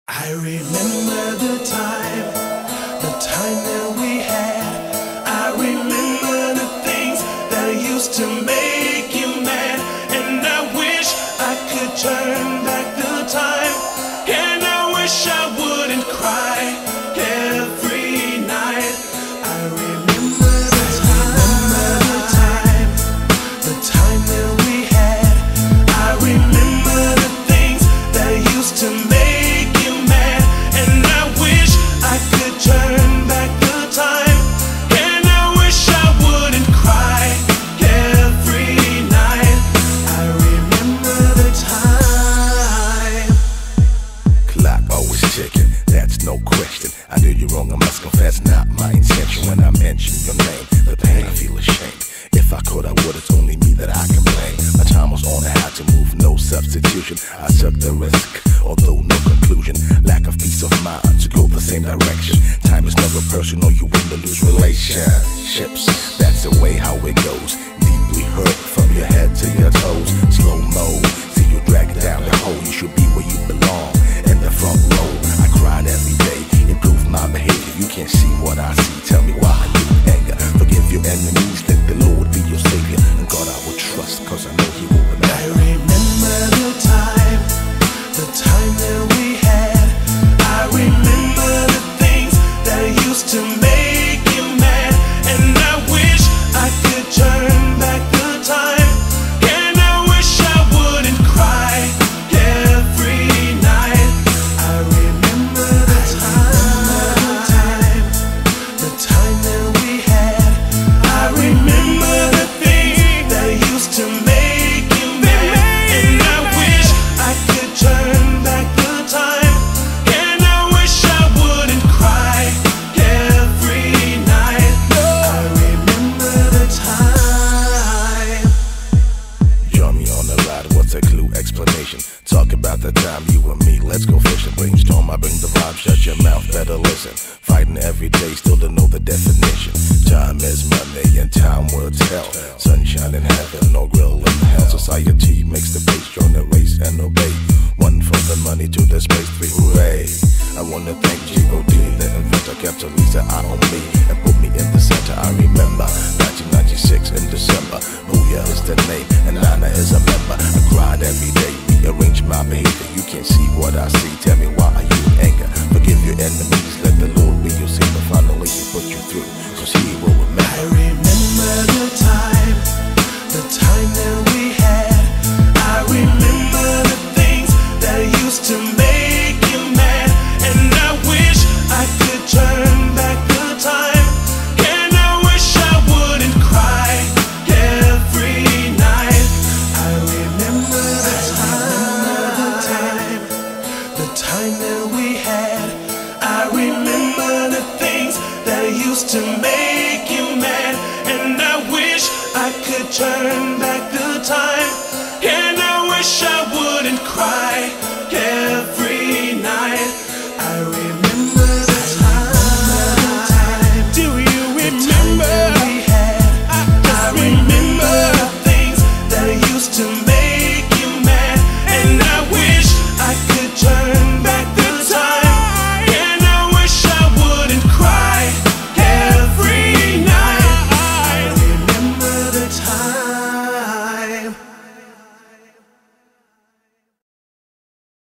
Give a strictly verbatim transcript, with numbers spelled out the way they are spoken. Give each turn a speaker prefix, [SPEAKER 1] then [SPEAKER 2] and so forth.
[SPEAKER 1] I remember the time, the time that we had. I remember the things that used to make you mad. And I wish I could turn back the time. And I wish I wouldn't cry every night. I remember the time, the time, the time that we had. I remember the things that used to make
[SPEAKER 2] no question. I knew you wrong, I must confess, not my intention. When I mention your name, the pain, I feel ashamed. If I could, I would, it's only me that I can blame. My time was on, I had to move, no substitution. I took the risk, although no conclusion. Lack of peace of mind to go the same direction. Time is never personal, you win or lose relationships. That's the way how it goes. Deeply hurt from your head to your toes. Slow mo, see you drag down the hole. You should be where you belong, in the front row. I cried every day, improve my behavior. You can't see what I see, tell me why you anger. Forgive your enemies, let the Lord be your savior. And God I will trust, cause I know he will remember.
[SPEAKER 1] I remember the time, the time that we had. I remember the things that used to make you mad. And I wish I could turn back the time. And I wish I wouldn't cry every night. I remember the time, the time that we had. I remember the things that used to make you mad. And I wish I could turn back the time. And I wish I wouldn't cry every night. I remember the time.
[SPEAKER 2] Join me on the ride, what's a clue explanation? Talk about the time you and me, let's go fishing. Brainstorm, I bring the vibe, shut your mouth, better listen. Fighting every day, still don't know the definition. Time is money and time will tell. Sunshine in heaven, no grill in hell. Society makes the base, join the race and obey. One from the money to the space, three hooray. I wanna thank G O D, the inventor, kept a Lisa eye on me and put me in the center. I remember nineteen ninety-six in December. Booyah is the name and Nana is a member. I cried every day, rearrange my behavior. You can't see what I see, tell me why are you in anger? Forgive your enemies, let the Lord be your savior. Finally he put you through, cause he will remember.
[SPEAKER 1] I remember the time, the time that